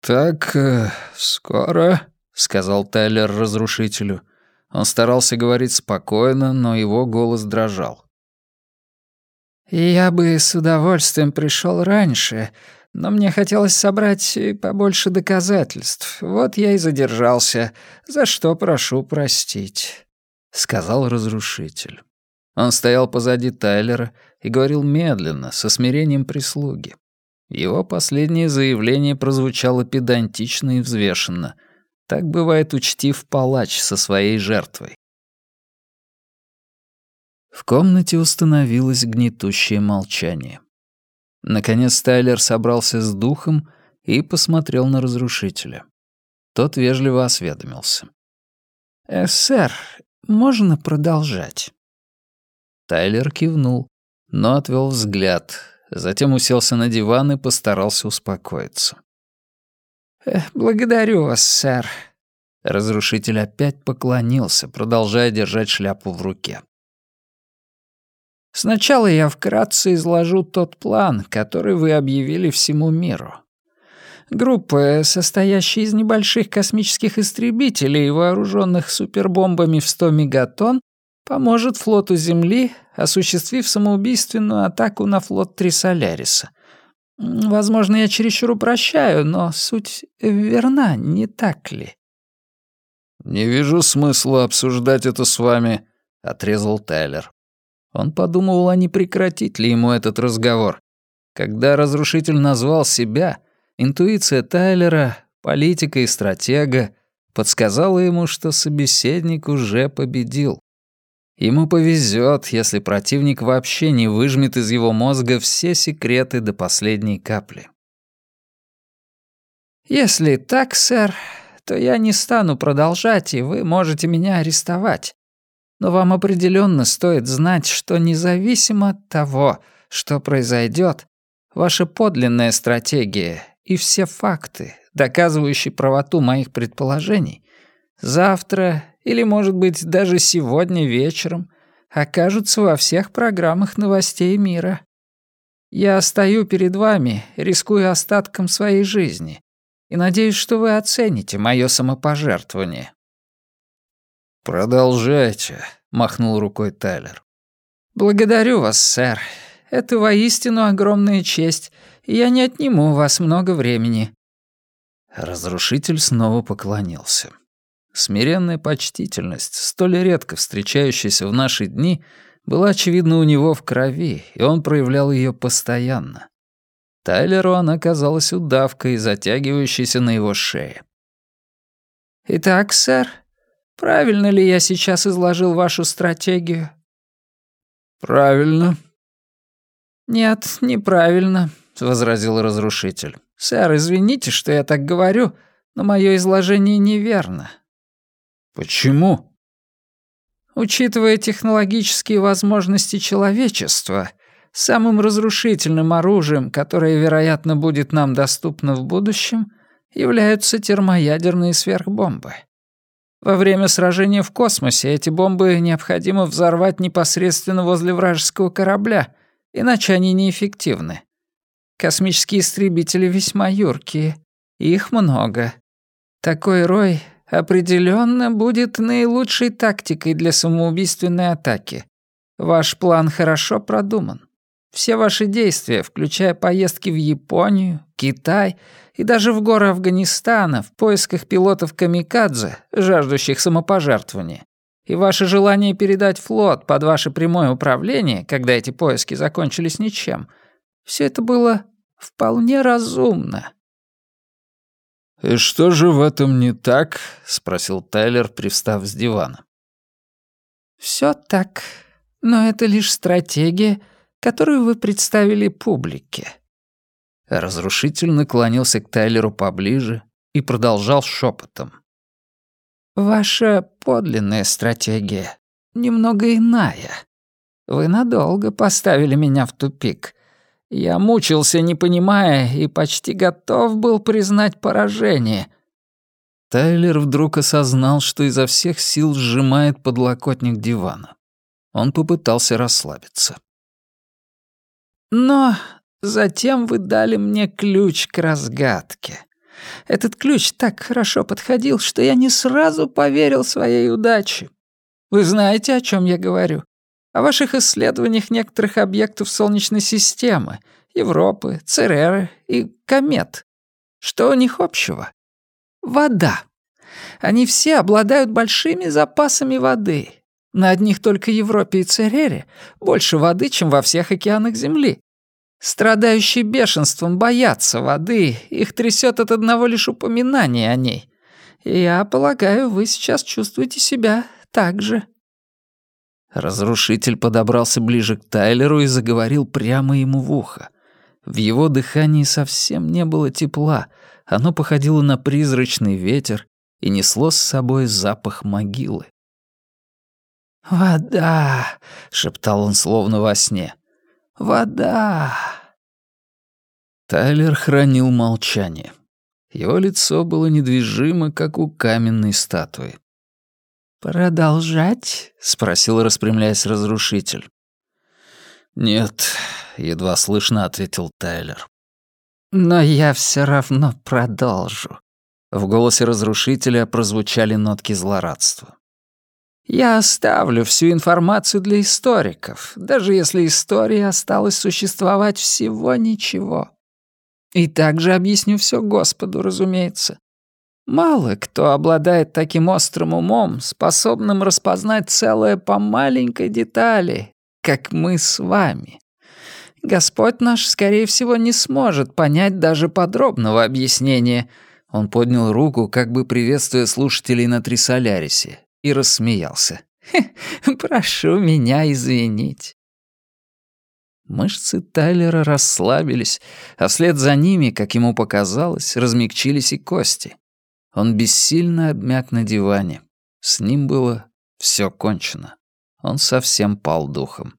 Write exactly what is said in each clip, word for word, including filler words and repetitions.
«Так, э, скоро», — сказал Тайлер разрушителю. Он старался говорить спокойно, но его голос дрожал. «Я бы с удовольствием пришел раньше, но мне хотелось собрать побольше доказательств. Вот я и задержался, за что прошу простить», — сказал разрушитель. Он стоял позади Тайлера и говорил медленно, со смирением прислуги. Его последнее заявление прозвучало педантично и взвешенно. Так бывает учтив палач со своей жертвой. В комнате установилось гнетущее молчание. Наконец Тайлер собрался с духом и посмотрел на разрушителя. Тот вежливо осведомился. «Э, «Сэр, можно продолжать?» Тайлер кивнул, но отвел взгляд, затем уселся на диван и постарался успокоиться. «Э, «Благодарю вас, сэр». Разрушитель опять поклонился, продолжая держать шляпу в руке. «Сначала я вкратце изложу тот план, который вы объявили всему миру. Группа, состоящая из небольших космических истребителей, вооруженных супербомбами в сто мегатонн, поможет флоту Земли, осуществив самоубийственную атаку на флот Трисоляриса. Возможно, я чересчур упрощаю, но суть верна, не так ли?» «Не вижу смысла обсуждать это с вами», — отрезал Тайлер. Он подумывал, а не прекратить ли ему этот разговор. Когда разрушитель назвал себя, интуиция Тайлера, политика и стратега, подсказала ему, что собеседник уже победил. Ему повезет, если противник вообще не выжмет из его мозга все секреты до последней капли. «Если так, сэр, то я не стану продолжать, и вы можете меня арестовать. Но вам определенно стоит знать, что независимо от того, что произойдет, ваша подлинная стратегия и все факты, доказывающие правоту моих предположений, завтра или, может быть, даже сегодня вечером окажутся во всех программах новостей мира. Я стою перед вами, рискуя остатком своей жизни, и надеюсь, что вы оцените моё самопожертвование». «Продолжайте», — махнул рукой Тайлер. «Благодарю вас, сэр. Это воистину огромная честь, и я не отниму у вас много времени». Разрушитель снова поклонился. Смиренная почтительность, столь редко встречающаяся в наши дни, была, очевидно, у него в крови, и он проявлял ее постоянно. Тайлеру она казалась удавкой, затягивающейся на его шее. «Итак, сэр, правильно ли я сейчас изложил вашу стратегию?» «Правильно». «Нет, неправильно», — возразил разрушитель. «Сэр, извините, что я так говорю, но мое изложение неверно». «Почему?» «Учитывая технологические возможности человечества, самым разрушительным оружием, которое, вероятно, будет нам доступно в будущем, являются термоядерные сверхбомбы. Во время сражения в космосе эти бомбы необходимо взорвать непосредственно возле вражеского корабля, иначе они неэффективны. Космические истребители весьма юркие, их много. Такой рой определенно будет наилучшей тактикой для самоубийственной атаки. Ваш план хорошо продуман. Все ваши действия, включая поездки в Японию, Китай и даже в горы Афганистана в поисках пилотов-камикадзе, жаждущих самопожертвования, и ваше желание передать флот под ваше прямое управление, когда эти поиски закончились ничем, все это было вполне разумно». «И что же в этом не так?» — спросил Тайлер, привстав с дивана. «Всё так, но это лишь стратегия, которую вы представили публике». Разрушитель наклонился к Тайлеру поближе и продолжал шепотом. «Ваша подлинная стратегия немного иная. Вы надолго поставили меня в тупик. Я мучился, не понимая, и почти готов был признать поражение». Тайлер вдруг осознал, что изо всех сил сжимает подлокотник дивана. Он попытался расслабиться. «Но затем вы дали мне ключ к разгадке. Этот ключ так хорошо подходил, что я не сразу поверил своей удаче. Вы знаете, о чем я говорю? О ваших исследованиях некоторых объектов Солнечной системы, Европы, Цереры и комет. Что у них общего? Вода. Они все обладают большими запасами воды. На одних только Европе и Церере больше воды, чем во всех океанах Земли. Страдающие бешенством боятся воды, их трясет от одного лишь упоминания о ней. И я полагаю, вы сейчас чувствуете себя так же. Разрушитель подобрался ближе к Тайлеру и заговорил прямо ему в ухо. В его дыхании совсем не было тепла, оно походило на призрачный ветер и несло с собой запах могилы. «Вода!» — шептал он словно во сне. «Вода!» Тайлер хранил молчание. Его лицо было недвижимо, как у каменной статуи. «Продолжать?» — спросил, распрямляясь, разрушитель. «Нет», — едва слышно ответил Тайлер. «Но я все равно продолжу». В голосе разрушителя прозвучали нотки злорадства. «Я оставлю всю информацию для историков, даже если истории осталось существовать всего ничего. И также объясню все Господу, разумеется. Мало кто обладает таким острым умом, способным распознать целое по маленькой детали, как мы с вами. Господь наш, скорее всего, не сможет понять даже подробного объяснения». Он поднял руку, как бы приветствуя слушателей на Трисолярисе, и рассмеялся. «Прошу меня извинить». Мышцы Тайлера расслабились, а вслед за ними, как ему показалось, размягчились и кости. Он бессильно обмяк на диване. С ним было все кончено. Он совсем пал духом.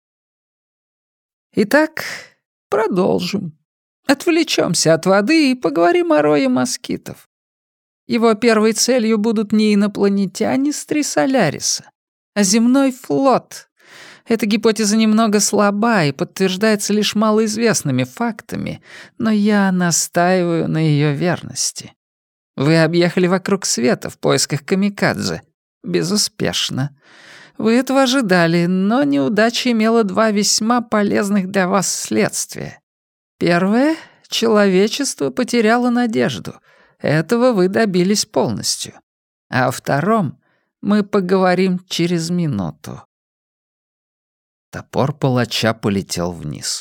«Итак, продолжим. Отвлечемся от воды и поговорим о рое москитов. Его первой целью будут не инопланетяне с Трисоляриса, а земной флот. Эта гипотеза немного слаба и подтверждается лишь малоизвестными фактами, но я настаиваю на ее верности. Вы объехали вокруг света в поисках камикадзе. Безуспешно. Вы этого ожидали, но неудача имела два весьма полезных для вас следствия. Первое — человечество потеряло надежду. Этого вы добились полностью. А о втором мы поговорим через минуту. Топор палача полетел вниз.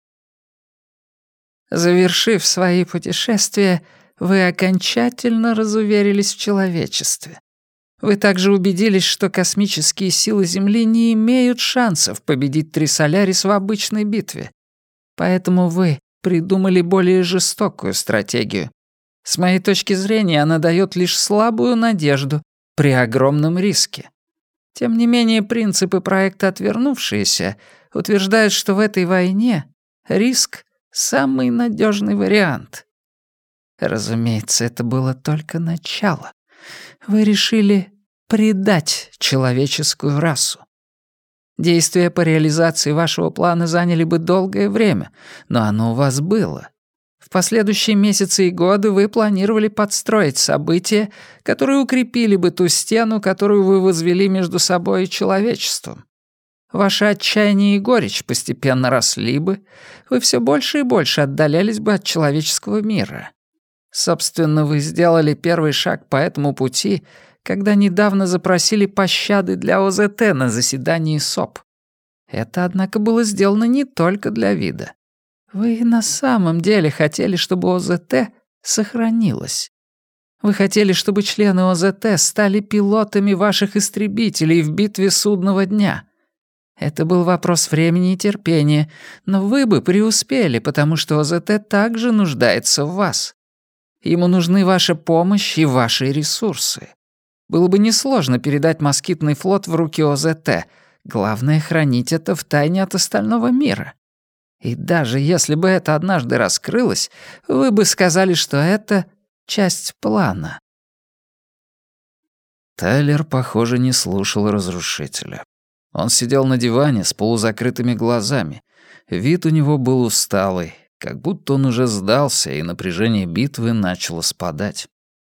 Завершив свои путешествия, вы окончательно разуверились в человечестве. Вы также убедились, что космические силы Земли не имеют шансов победить Трисолярис в обычной битве. Поэтому вы придумали более жестокую стратегию. С моей точки зрения, она дает лишь слабую надежду при огромном риске. Тем не менее, принципы проекта «Отвернувшиеся» утверждают, что в этой войне риск — самый надежный вариант. Разумеется, это было только начало. Вы решили предать человеческую расу. Действия по реализации вашего плана заняли бы долгое время, но оно у вас было. В последующие месяцы и годы вы планировали подстроить события, которые укрепили бы ту стену, которую вы возвели между собой и человечеством. Ваше отчаяние и горечь постепенно росли бы, вы все больше и больше отдалялись бы от человеческого мира. Собственно, вы сделали первый шаг по этому пути, когда недавно запросили пощады для ОЗТ на заседании СОП. Это, однако, было сделано не только для вида. Вы на самом деле хотели, чтобы ОЗТ сохранилось. Вы хотели, чтобы члены ОЗТ стали пилотами ваших истребителей в битве судного дня. Это был вопрос времени и терпения, но вы бы преуспели, потому что ОЗТ также нуждается в вас. Ему нужны ваша помощь и ваши ресурсы. Было бы несложно передать москитный флот в руки ОЗТ. Главное — хранить это в тайне от остального мира. И даже если бы это однажды раскрылось, вы бы сказали, что это часть плана. Тайлер, похоже, не слушал разрушителя. Он сидел на диване с полузакрытыми глазами. Вид у него был усталый. как будто он уже сдался, и напряжение битвы начало спадать.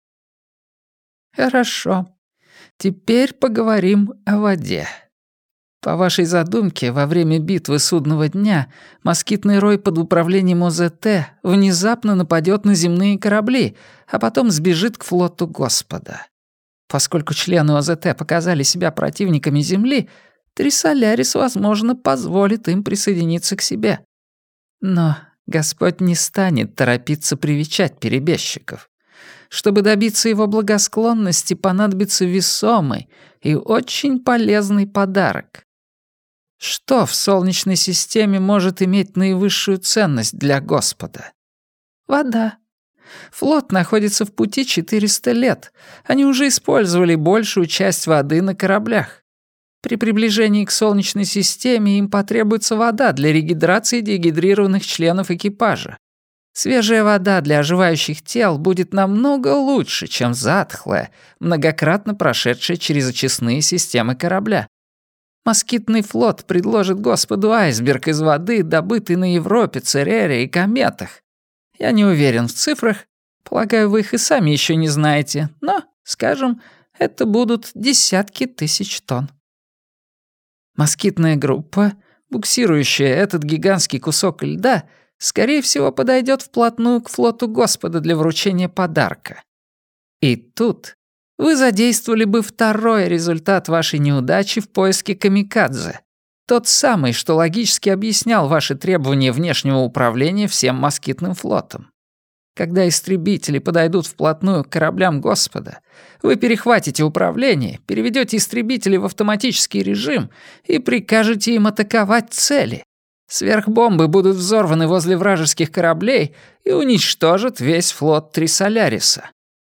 «Хорошо. Теперь поговорим о воде. По вашей задумке, во время битвы судного дня москитный рой под управлением ОЗТ внезапно нападет на земные корабли, а потом сбежит к флоту Господа. Поскольку члены ОЗТ показали себя противниками Земли, Трисолярис, возможно, позволит им присоединиться к себе. Но Господь не станет торопиться привечать перебежчиков. Чтобы добиться его благосклонности, понадобится весомый и очень полезный подарок. Что в Солнечной системе может иметь наивысшую ценность для Господа? Вода. Флот находится в пути четыреста лет. Они уже использовали большую часть воды на кораблях. При приближении к Солнечной системе им потребуется вода для регидрации дегидрированных членов экипажа. Свежая вода для оживающих тел будет намного лучше, чем затхлая, многократно прошедшая через очистные системы корабля. Москитный флот предложит Господу айсберг из воды, добытый на Европе, Церере и кометах. Я не уверен в цифрах, полагаю, вы их и сами еще не знаете, но, скажем, это будут десятки тысяч тонн. Москитная группа, буксирующая этот гигантский кусок льда, скорее всего, подойдет вплотную к флоту Господа для вручения подарка. И тут вы задействовали бы второй результат вашей неудачи в поиске камикадзе. Тот самый, что логически объяснял ваши требования внешнего управления всем москитным флотом. Когда истребители подойдут вплотную к кораблям Господа, вы перехватите управление, переведете истребители в автоматический режим и прикажете им атаковать цели. Сверхбомбы будут взорваны возле вражеских кораблей и уничтожат весь флот Трисоляриса.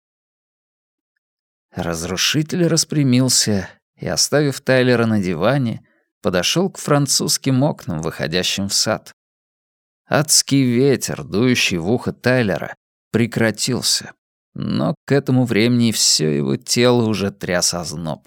Разрушитель распрямился и, оставив Тайлера на диване, подошел к французским окнам, выходящим в сад. Адский ветер, дующий в ухо Тайлера, прекратился, но к этому времени все его тело уже тряс озноб.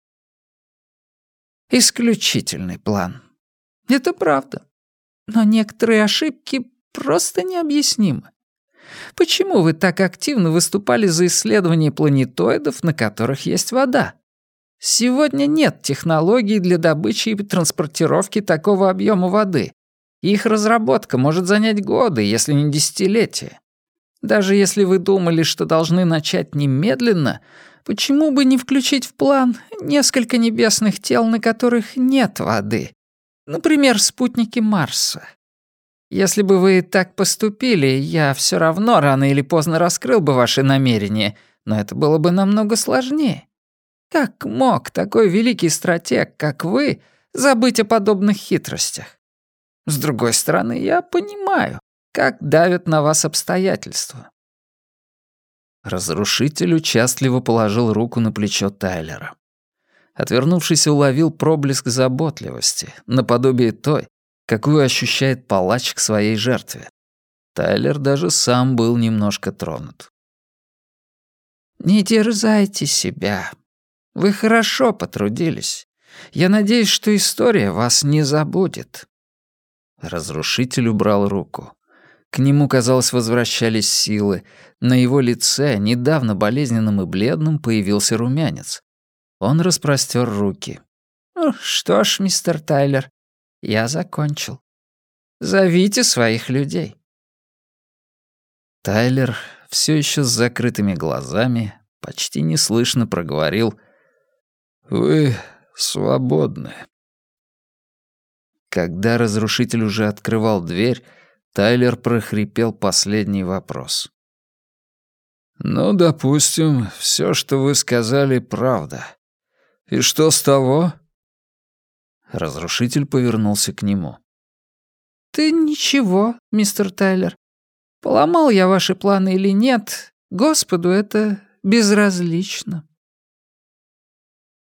Исключительный план. Это правда. Но некоторые ошибки просто необъяснимы. Почему вы так активно выступали за исследование планетоидов, на которых есть вода? Сегодня нет технологий для добычи и транспортировки такого объема воды. Их разработка может занять годы, если не десятилетия. Даже если вы думали, что должны начать немедленно, почему бы не включить в план несколько небесных тел, на которых нет воды? Например, спутники Марса. Если бы вы так поступили, я все равно рано или поздно раскрыл бы ваши намерения, но это было бы намного сложнее. Как мог такой великий стратег, как вы, забыть о подобных хитростях? С другой стороны, я понимаю, как давят на вас обстоятельства. Разрушитель участливо положил руку на плечо Тайлера. Отвернувшись, уловил проблеск заботливости, наподобие той, какую ощущает палач к своей жертве. Тайлер даже сам был немножко тронут. «Не дерзайте себя. Вы хорошо потрудились. Я надеюсь, что история вас не забудет». Разрушитель убрал руку. К нему, казалось, возвращались силы. На его лице, недавно болезненным и бледным, появился румянец. Он распростер руки. «Ну что ж, мистер Тайлер, я закончил. Зовите своих людей». Тайлер, все еще с закрытыми глазами, почти неслышно проговорил: «Вы свободны». Когда разрушитель уже открывал дверь, Тайлер прохрипел последний вопрос. «Ну, допустим, все, что вы сказали, правда. И что с того?» Разрушитель повернулся к нему. «Ты ничего, мистер Тайлер. Поломал я ваши планы или нет, Господу это безразлично».